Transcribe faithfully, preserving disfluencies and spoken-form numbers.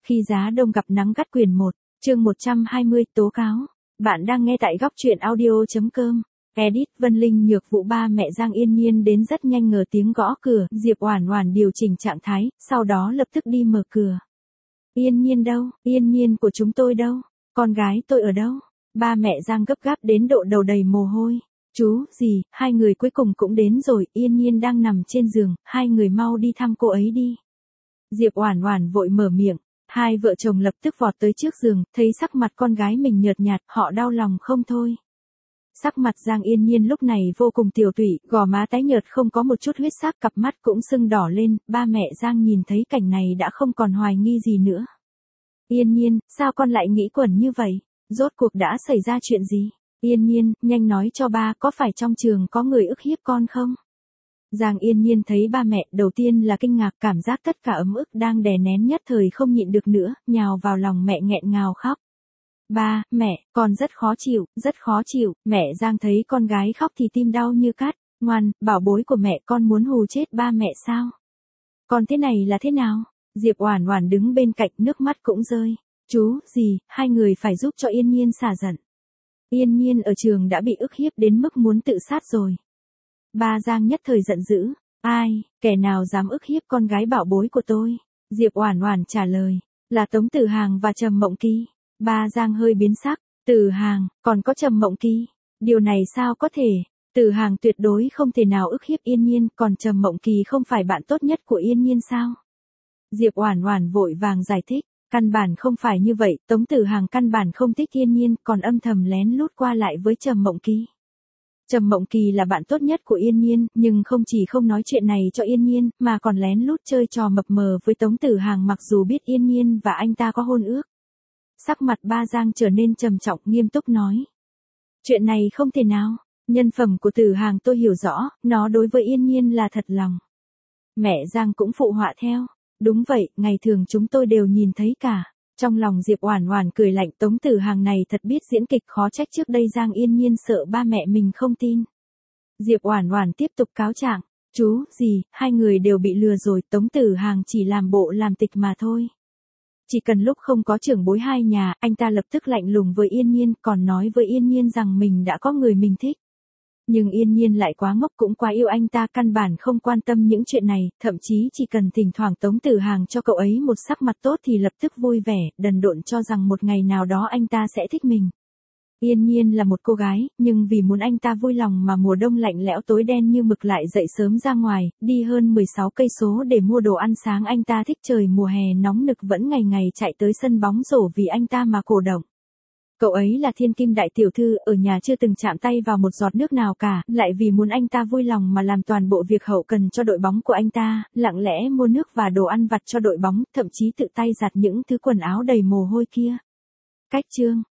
Khi giá đông gặp nắng gắt quyển một, chương một trăm hai mươi, tố cáo. Bạn đang nghe tại góc truyện audio.com. Edit Vân Linh nhược vụ ba mẹ Giang Yên Nhiên đến rất nhanh ngờ tiếng gõ cửa, Diệp Oản Oản điều chỉnh trạng thái, sau đó lập tức đi mở cửa. Yên Nhiên đâu, Yên Nhiên của chúng tôi đâu, con gái tôi ở đâu? Ba mẹ Giang gấp gáp đến độ đầu đầy mồ hôi. Chú, dì, hai người cuối cùng cũng đến rồi, Yên Nhiên đang nằm trên giường, hai người mau đi thăm cô ấy đi. Diệp Oản Oản vội mở miệng, hai vợ chồng lập tức vọt tới trước giường, thấy sắc mặt con gái mình nhợt nhạt, họ đau lòng không thôi. Sắc mặt Giang Yên Nhiên lúc này vô cùng tiều tụy, gò má tái nhợt không có một chút huyết sắc, cặp mắt cũng sưng đỏ lên, ba mẹ Giang nhìn thấy cảnh này đã không còn hoài nghi gì nữa. Yên Nhiên, sao con lại nghĩ quẩn như vậy? Rốt cuộc đã xảy ra chuyện gì? Yên Nhiên, nhanh nói cho ba, có phải trong trường có người ức hiếp con không? Giang Yên Nhiên thấy ba mẹ, đầu tiên là kinh ngạc, cảm giác tất cả ấm ức đang đè nén nhất thời không nhịn được nữa, nhào vào lòng mẹ nghẹn ngào khóc. Ba, mẹ, con rất khó chịu, rất khó chịu, mẹ Giang thấy con gái khóc thì tim đau như cắt, ngoan, bảo bối của mẹ, con muốn hù chết ba mẹ sao? Con thế này là thế nào? Diệp Oản Oản đứng bên cạnh, nước mắt cũng rơi. Chú, dì, hai người phải giúp cho Yên Nhiên xả giận. Yên Nhiên ở trường đã bị ức hiếp đến mức muốn tự sát rồi. Ba Giang nhất thời giận dữ, ai, kẻ nào dám ức hiếp con gái bảo bối của tôi? Diệp Oản Oản trả lời, là Tống Tử Hàng và Trầm Mộng Kỳ. Ba Giang hơi biến sắc, Tử Hàng, còn có Trầm Mộng Kỳ, điều này sao có thể? Tử Hàng tuyệt đối không thể nào ức hiếp Yên Nhiên, còn Trầm Mộng Kỳ không phải bạn tốt nhất của Yên Nhiên sao? Diệp Oản Oản vội vàng giải thích, căn bản không phải như vậy, Tống Tử Hàng căn bản không thích Yên Nhiên, còn âm thầm lén lút qua lại với Trầm Mộng Kỳ. Trầm Mộng Kỳ là bạn tốt nhất của Yên Nhiên, nhưng không chỉ không nói chuyện này cho Yên Nhiên, mà còn lén lút chơi trò mập mờ với Tống Tử Hàng mặc dù biết Yên Nhiên và anh ta có hôn ước. Sắc mặt ba Giang trở nên trầm trọng, nghiêm túc nói. Chuyện này không thể nào, nhân phẩm của Tử Hàng tôi hiểu rõ, nó đối với Yên Nhiên là thật lòng. Mẹ Giang cũng phụ họa theo. Đúng vậy, ngày thường chúng tôi đều nhìn thấy cả. Trong lòng Diệp Oản Oản cười lạnh, Tống Tử Hàng này thật biết diễn kịch, khó trách trước đây Giang Yên Nhiên sợ ba mẹ mình không tin. Diệp Oản Oản tiếp tục cáo trạng, chú, dì, hai người đều bị lừa rồi, Tống Tử Hàng chỉ làm bộ làm tịch mà thôi. Chỉ cần lúc không có trưởng bối hai nhà, anh ta lập tức lạnh lùng với Yên Nhiên, còn nói với Yên Nhiên rằng mình đã có người mình thích. Nhưng Yên Nhiên lại quá ngốc, cũng quá yêu anh ta, căn bản không quan tâm những chuyện này, thậm chí chỉ cần thỉnh thoảng Tống Tử Hàng cho cậu ấy một sắc mặt tốt thì lập tức vui vẻ, đần độn cho rằng một ngày nào đó anh ta sẽ thích mình. Yên Nhiên là một cô gái, nhưng vì muốn anh ta vui lòng mà mùa đông lạnh lẽo tối đen như mực lại dậy sớm ra ngoài, đi hơn mười sáu cây số để mua đồ ăn sáng. Anh ta thích trời mùa hè nóng nực vẫn ngày ngày chạy tới sân bóng rổ vì anh ta mà cổ động. Cậu ấy là thiên kim đại tiểu thư, ở nhà chưa từng chạm tay vào một giọt nước nào cả, lại vì muốn anh ta vui lòng mà làm toàn bộ việc hậu cần cho đội bóng của anh ta, lặng lẽ mua nước và đồ ăn vặt cho đội bóng, thậm chí tự tay giặt những thứ quần áo đầy mồ hôi kia. Cách chương